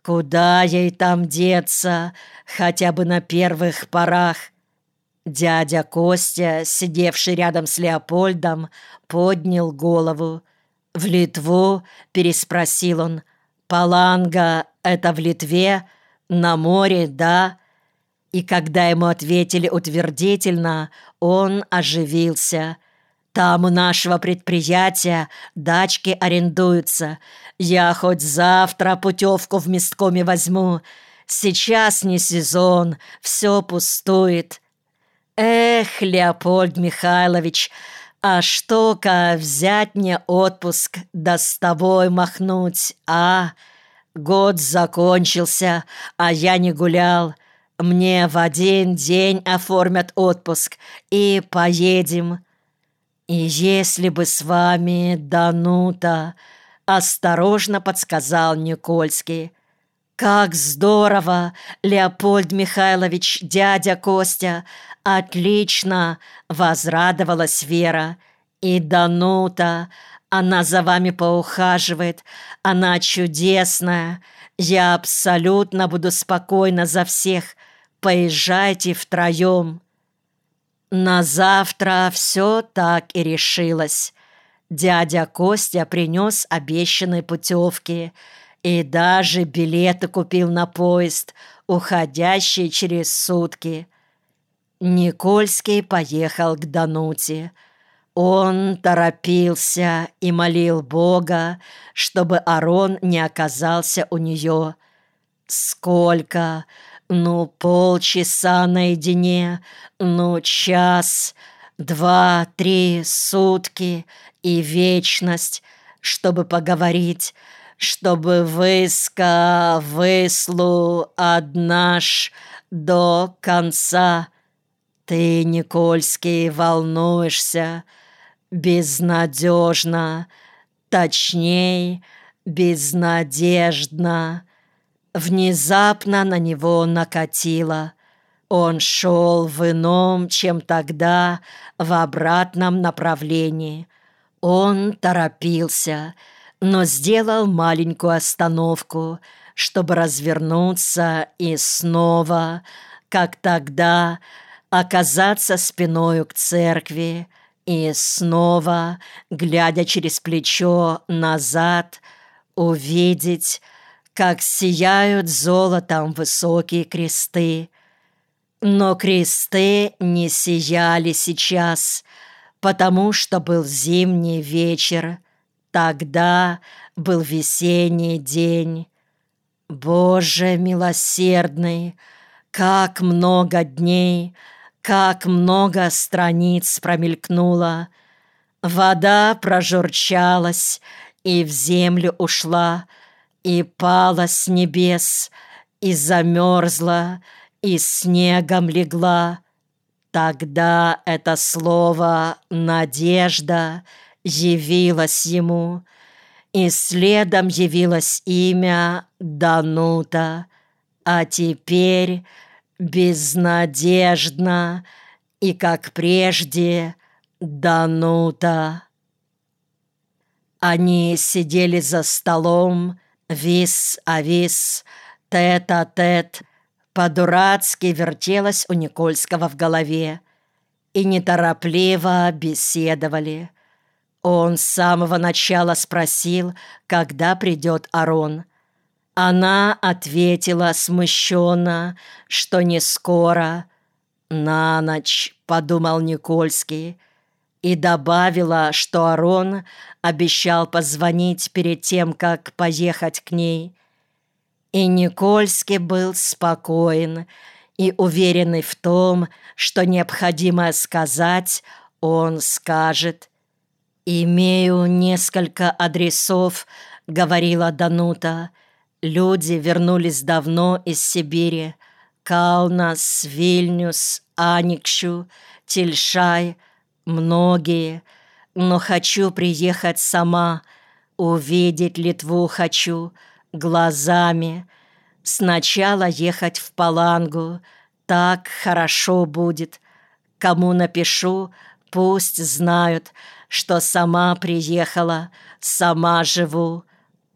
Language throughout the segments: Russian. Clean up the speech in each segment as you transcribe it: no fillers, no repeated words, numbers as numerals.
Куда ей там деться, хотя бы на первых порах? Дядя Костя, сидевший рядом с Леопольдом, поднял голову. «В Литву?» — переспросил он. «Паланга — это в Литве? На море, да?» И когда ему ответили утвердительно, он оживился. «Там у нашего предприятия дачки арендуются. Я хоть завтра путевку в месткоме возьму. Сейчас не сезон, все пустует». «Эх, Леопольд Михайлович, а что-ка взять мне отпуск, да с тобой махнуть, а? Год закончился, а я не гулял. Мне в один день оформят отпуск, и поедем». «И если бы с вами Данута», — осторожно подсказал Никольский. «Как здорово, Леопольд Михайлович, дядя Костя! Отлично!» — возрадовалась Вера. «И Данута, она за вами поухаживает, она чудесная. Я абсолютно буду спокойна за всех. Поезжайте втроем». На завтра все так и решилось. Дядя Костя принес обещанные путевки и даже билеты купил на поезд, уходящий через сутки. Никольский поехал к Дануте. Он торопился и молил Бога, чтобы Арон не оказался у нее. Сколько? Ну, полчаса наедине, ну, час, 2-3 сутки и вечность, чтобы поговорить, чтобы выслу однаж до конца. Ты, Никольский, волнуешься, безнадежно, точней, безнадежно. Внезапно на него накатило. Он шел в ином, чем тогда, в обратном направлении. Он торопился, но сделал маленькую остановку, чтобы развернуться и снова, как тогда, оказаться спиною к церкви и снова, глядя через плечо назад, увидеть, как сияют золотом высокие кресты. Но кресты не сияли сейчас, потому что был зимний вечер. Тогда был весенний день. Боже милосердный, как много дней, как много страниц промелькнуло. Вода прожурчалась и в землю ушла, и пала с небес, и замерзла, и снегом легла. Тогда это слово «надежда» явилось ему, и следом явилось имя Данута, а теперь безнадежно и, как прежде, Данута. Они сидели за столом, вис-а-вис, тет-а-тет. По-дурацки вертелось у Никольского в голове, и неторопливо беседовали. Он с самого начала спросил, когда придет Арон. Она ответила смущенно, что не скоро. «На ночь», — подумал Никольский, и добавила, что Арон обещал позвонить перед тем, как поехать к ней. И Никольский был спокоен и уверенный в том, что необходимо сказать, он скажет. «Имею несколько адресов», — говорила Данута. «Люди вернулись давно из Сибири. Каунас, Вильнюс, Аникшу, Тельшай, многие. Но хочу приехать сама, увидеть Литву хочу, глазами. Сначала ехать в Палангу, так хорошо будет. Кому напишу, пусть знают, что сама приехала, сама живу.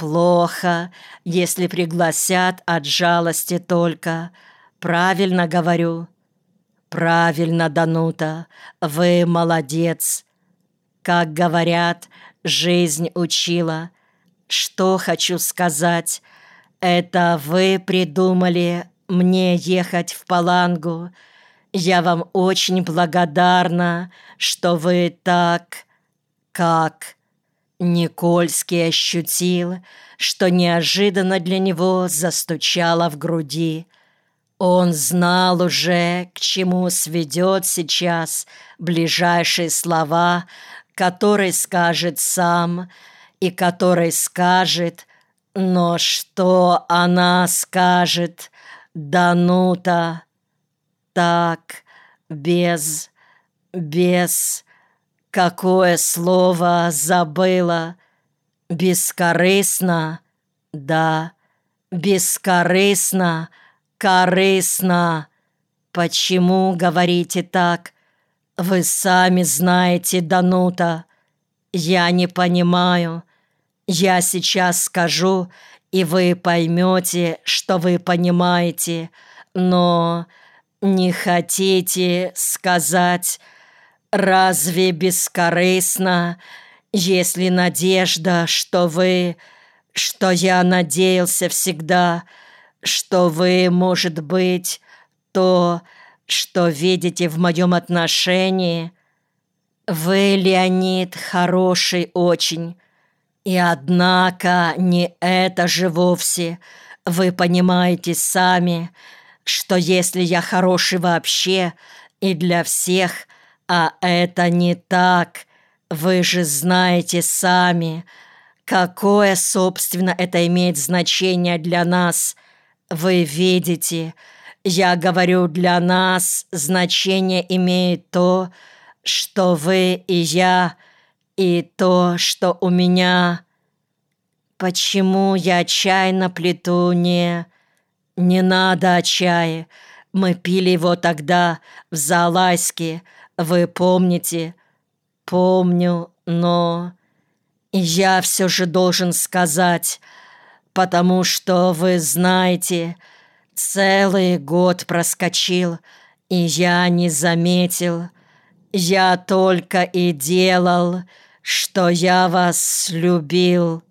Плохо, если пригласят от жалости только. Правильно говорю? Правильно, Данута, вы молодец. Как говорят, жизнь учила. Что хочу сказать, это вы придумали мне ехать в Палангу. Я вам очень благодарна, что вы так... Как? Никольский ощутил, что неожиданно для него застучало в груди. Он знал уже, к чему сведет сейчас ближайшие слова, которые скажет сам и которые скажет, но что она скажет, Данута? Так, без... Какое слово забыла? Бескорыстно? Да, бескорыстно, корыстно. Почему говорите так? Вы сами знаете, Данута. Я не понимаю. Я сейчас скажу, и вы поймете, что вы понимаете, но не хотите сказать... Разве бескорыстно, если надежда, что я надеялся всегда, что вы, может быть, то, что видите в моем отношении? Вы, Леонид, хороший очень, и однако не это же вовсе. Вы понимаете сами, что если я хороший вообще и для всех, а это не так, вы же знаете сами, какое, собственно, это имеет значение для нас. Вы видите, я говорю, для нас значение имеет то, что вы и я, и то, что у меня. Почему я чай на плиту не... Не надо о чае. Мы пили его тогда в Заалайске. Вы помните? Помню, но... Я все же должен сказать, потому что, вы знаете, целый год проскочил, и я не заметил. Я только и делал, что я вас любил.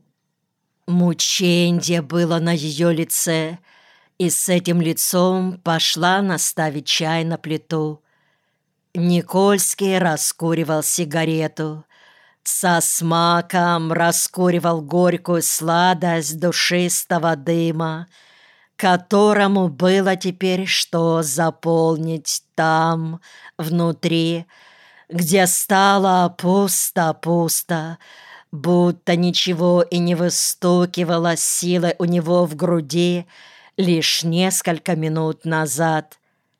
Мученье было на ее лице, и с этим лицом пошла наставить чай на плиту. Никольский раскуривал сигарету, со смаком раскуривал горькую сладость душистого дыма, которому было теперь что заполнить там, внутри, где стало пусто-пусто, будто ничего и не выстукивало силой у него в груди лишь несколько минут назад.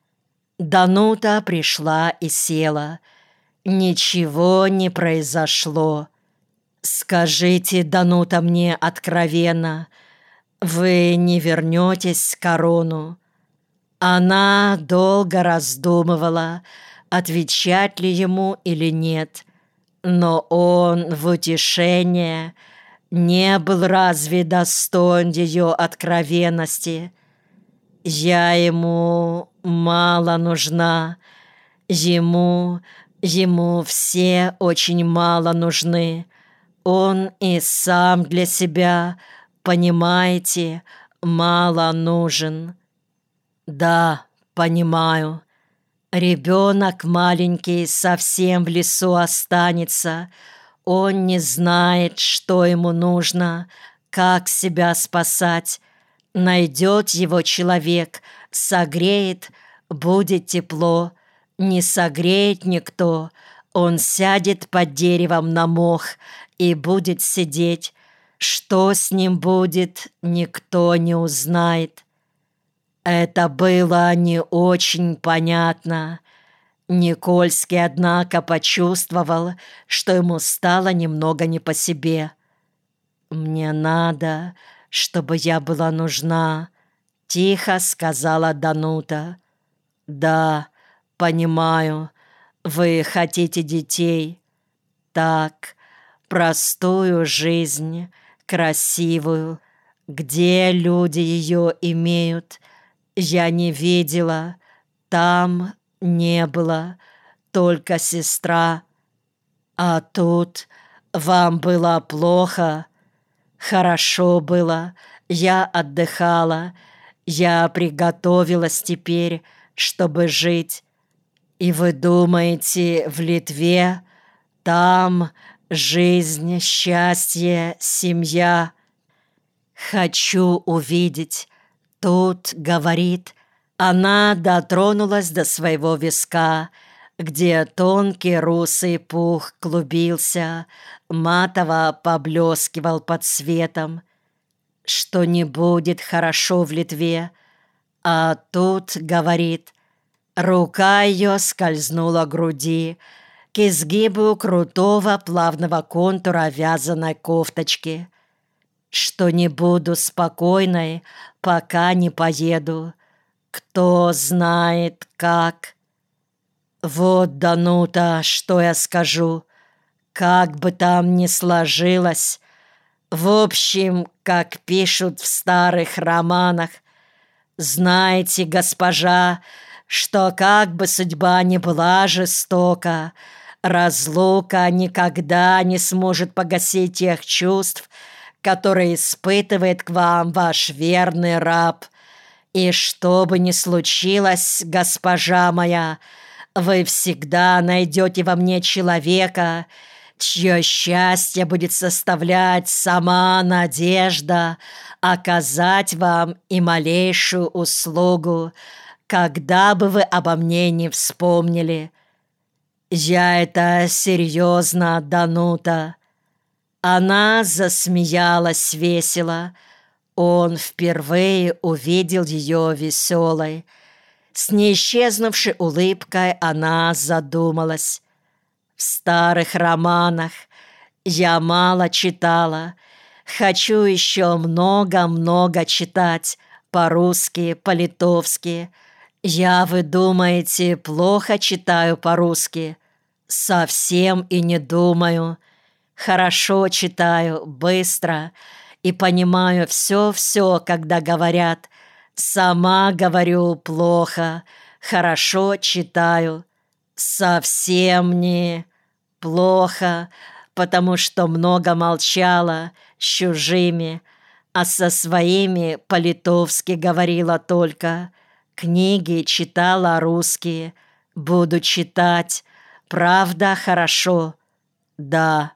Данута пришла и села. Ничего не произошло. Скажите, Данута, мне откровенно, вы не вернетесь к Арону? Она долго раздумывала, отвечать ли ему или нет, но он в утешение не был разве достоин ее откровенности. Я ему мало нужна, ему все очень мало нужны. Он и сам для себя, понимаете, мало нужен. Да, понимаю. Ребенок маленький совсем в лесу останется. Он не знает, что ему нужно, как себя спасать. Найдет его человек, согреет, будет тепло. Не согреет никто, он сядет под деревом на мох и будет сидеть. Что с ним будет, никто не узнает. Это было не очень понятно. Никольский, однако, почувствовал, что ему стало немного не по себе. «Мне надо, чтобы я была нужна», — тихо сказала Данута. «Да, понимаю, вы хотите детей. Так, простую жизнь, красивую. Где люди ее имеют, я не видела, там не было, только сестра. А тут вам было плохо? Хорошо было, я отдыхала, я приготовилась теперь, чтобы жить. И вы думаете, в Литве, там жизнь, счастье, семья? Хочу увидеть. Тут, говорит, она дотронулась до своего виска, где тонкий русый пух клубился, матово поблескивал под светом, что не будет хорошо в Литве. А тут, говорит, рука ее скользнула к груди, к изгибу крутого плавного контура вязаной кофточки, что не буду спокойной, пока не поеду. Кто знает как. Вот, Данута, что я скажу. Как бы там ни сложилось, в общем, как пишут в старых романах, знаете, госпожа, что как бы судьба ни была жестока, разлука никогда не сможет погасить тех чувств, которые испытывает к вам ваш верный раб. И что бы ни случилось, госпожа моя, вы всегда найдете во мне человека, чье счастье будет составлять сама надежда оказать вам и малейшую услугу, когда бы вы обо мне не вспомнили. Я это серьезно, Данута. Она засмеялась весело. Он впервые увидел ее веселой. С неисчезнувшей улыбкой она задумалась. В старых романах я мало читала. Хочу еще много-много читать по-русски, по-литовски. Я, вы думаете, плохо читаю по-русски? Совсем и не думаю. Хорошо читаю, быстро, и понимаю все-все, когда говорят. Сама говорю плохо, хорошо читаю. Совсем не плохо, потому что много молчала с чужими, а со своими по-литовски говорила только. Книги читала русские, буду читать. Правда, хорошо? Да.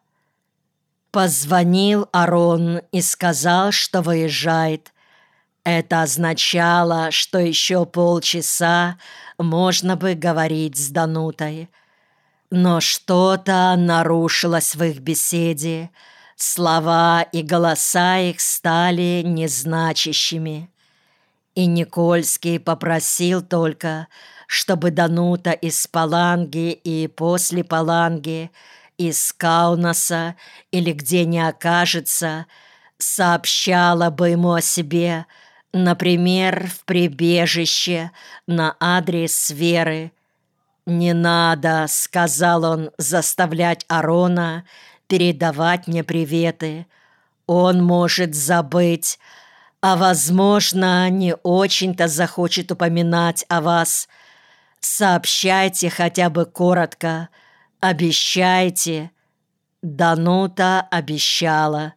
Позвонил Арон и сказал, что выезжает. Это означало, что еще полчаса можно бы говорить с Данутой. Но что-то нарушилось в их беседе. Слова и голоса их стали незначащими. И Никольский попросил только, чтобы Данута из Паланги и после Паланги, из Каунаса или где не окажется, сообщала бы ему о себе, например, в прибежище на адрес Веры. «Не надо», — сказал он, — «заставлять Арона передавать мне приветы. Он может забыть, а, возможно, не очень-то захочет упоминать о вас. Сообщайте хотя бы коротко, обещайте». Данута обещала.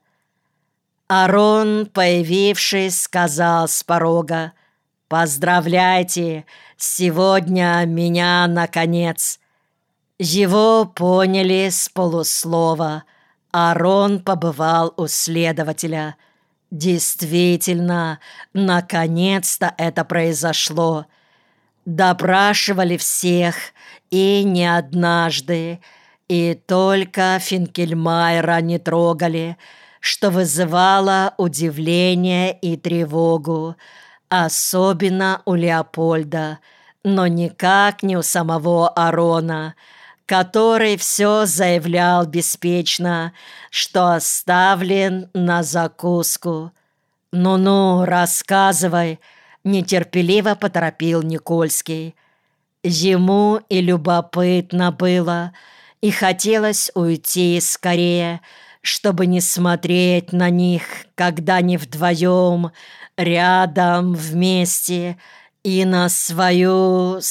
Арон, появившись, сказал с порога: «Поздравляйте, сегодня меня, наконец». Его поняли с полуслова. Арон побывал у следователя. Действительно, наконец-то это произошло. Допрашивали всех, и не однажды, и только Финкельмайера не трогали, что вызывало удивление и тревогу, особенно у Леопольда, но никак не у самого Арона, который все заявлял беспечно, что оставлен на закуску. «Ну-ну, рассказывай», — нетерпеливо поторопил Никольский. Ему и любопытно было, и хотелось уйти скорее, чтобы не смотреть на них, когда они вдвоем, рядом, вместе, и на свою,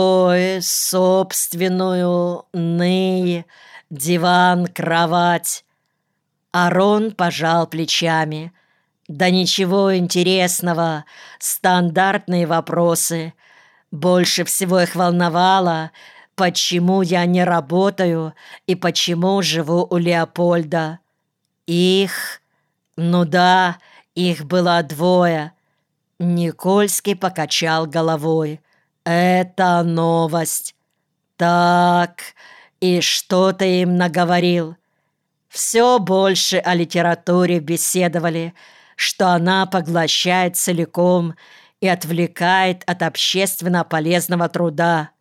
собственную, диван, кровать. Арон пожал плечами. Да ничего интересного, стандартные вопросы. Больше всего их волновало, почему я не работаю и почему живу у Леопольда. Их, ну да, их было двое. Никольский покачал головой. Это новость. Так, и что ты им наговорил? Все больше о литературе беседовали, что она поглощает целиком и отвлекает от общественно полезного труда.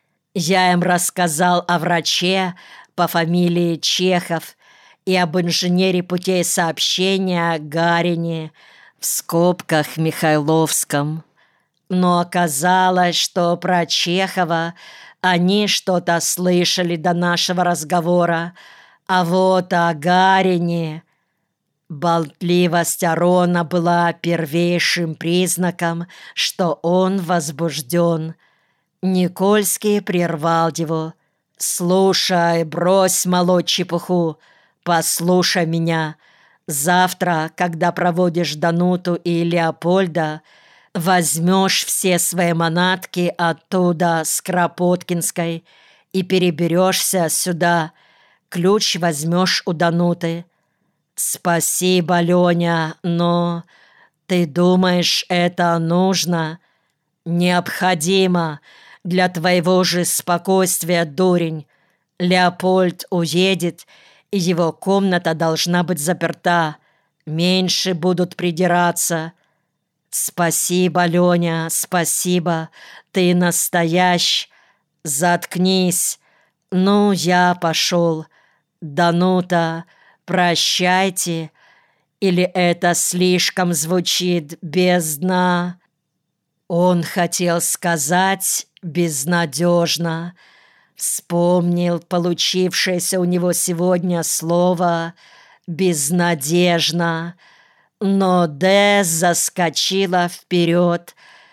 Я им рассказал о враче по фамилии Чехов и об инженере путей сообщения Гарине, в скобках Михайловском. Но оказалось, что про Чехова они что-то слышали до нашего разговора, а вот о Гарине... Болтливость Арона была первейшим признаком, что он возбужден. Никольский прервал его. «Слушай, брось молоть чепуху, послушай меня. Завтра, когда проводишь Дануту и Леопольда, возьмешь все свои манатки оттуда, с Кропоткинской, и переберешься сюда. Ключ возьмешь у Дануты. Спасибо, Леня, но ты думаешь, это нужно? Необходимо для твоего же спокойствия, дурень. Леопольд уедет, и его комната должна быть заперта. Меньше будут придираться. Спасибо, Леня, спасибо. Ты настоящий. Заткнись. Ну, я пошел. Данута, прощайте. Или это слишком звучит бездна? Он хотел сказать безнадежно. Вспомнил получившееся у него сегодня слово «безнадежно». Но Д заскочила вперед,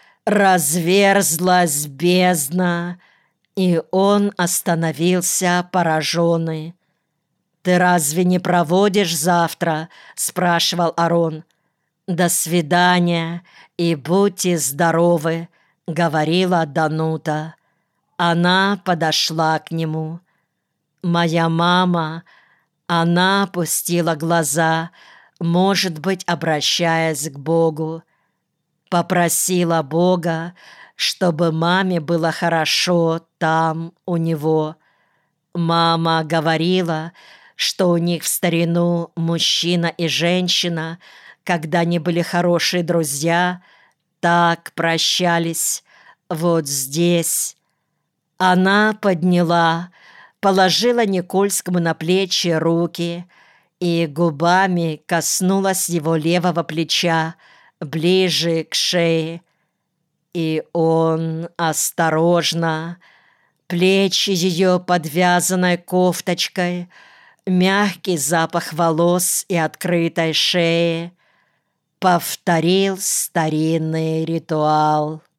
разверзлась бездна, и он остановился пораженный. «Ты разве не проводишь завтра?» — спрашивал Арон. «До свидания и будьте здоровы», — говорила Данута. Она подошла к нему. «Моя мама...» Она опустила глаза, может быть, обращаясь к Богу. Попросила Бога, чтобы маме было хорошо там, у него. Мама говорила, что у них в старину мужчина и женщина, когда они были хорошие друзья, так прощались, вот здесь. Она подняла, положила Никольскому на плечи руки и губами коснулась его левого плеча, ближе к шее. И он осторожно, плечи ее подвязанной кофточкой, мягкий запах волос и открытой шеи, повторил старинный ритуал.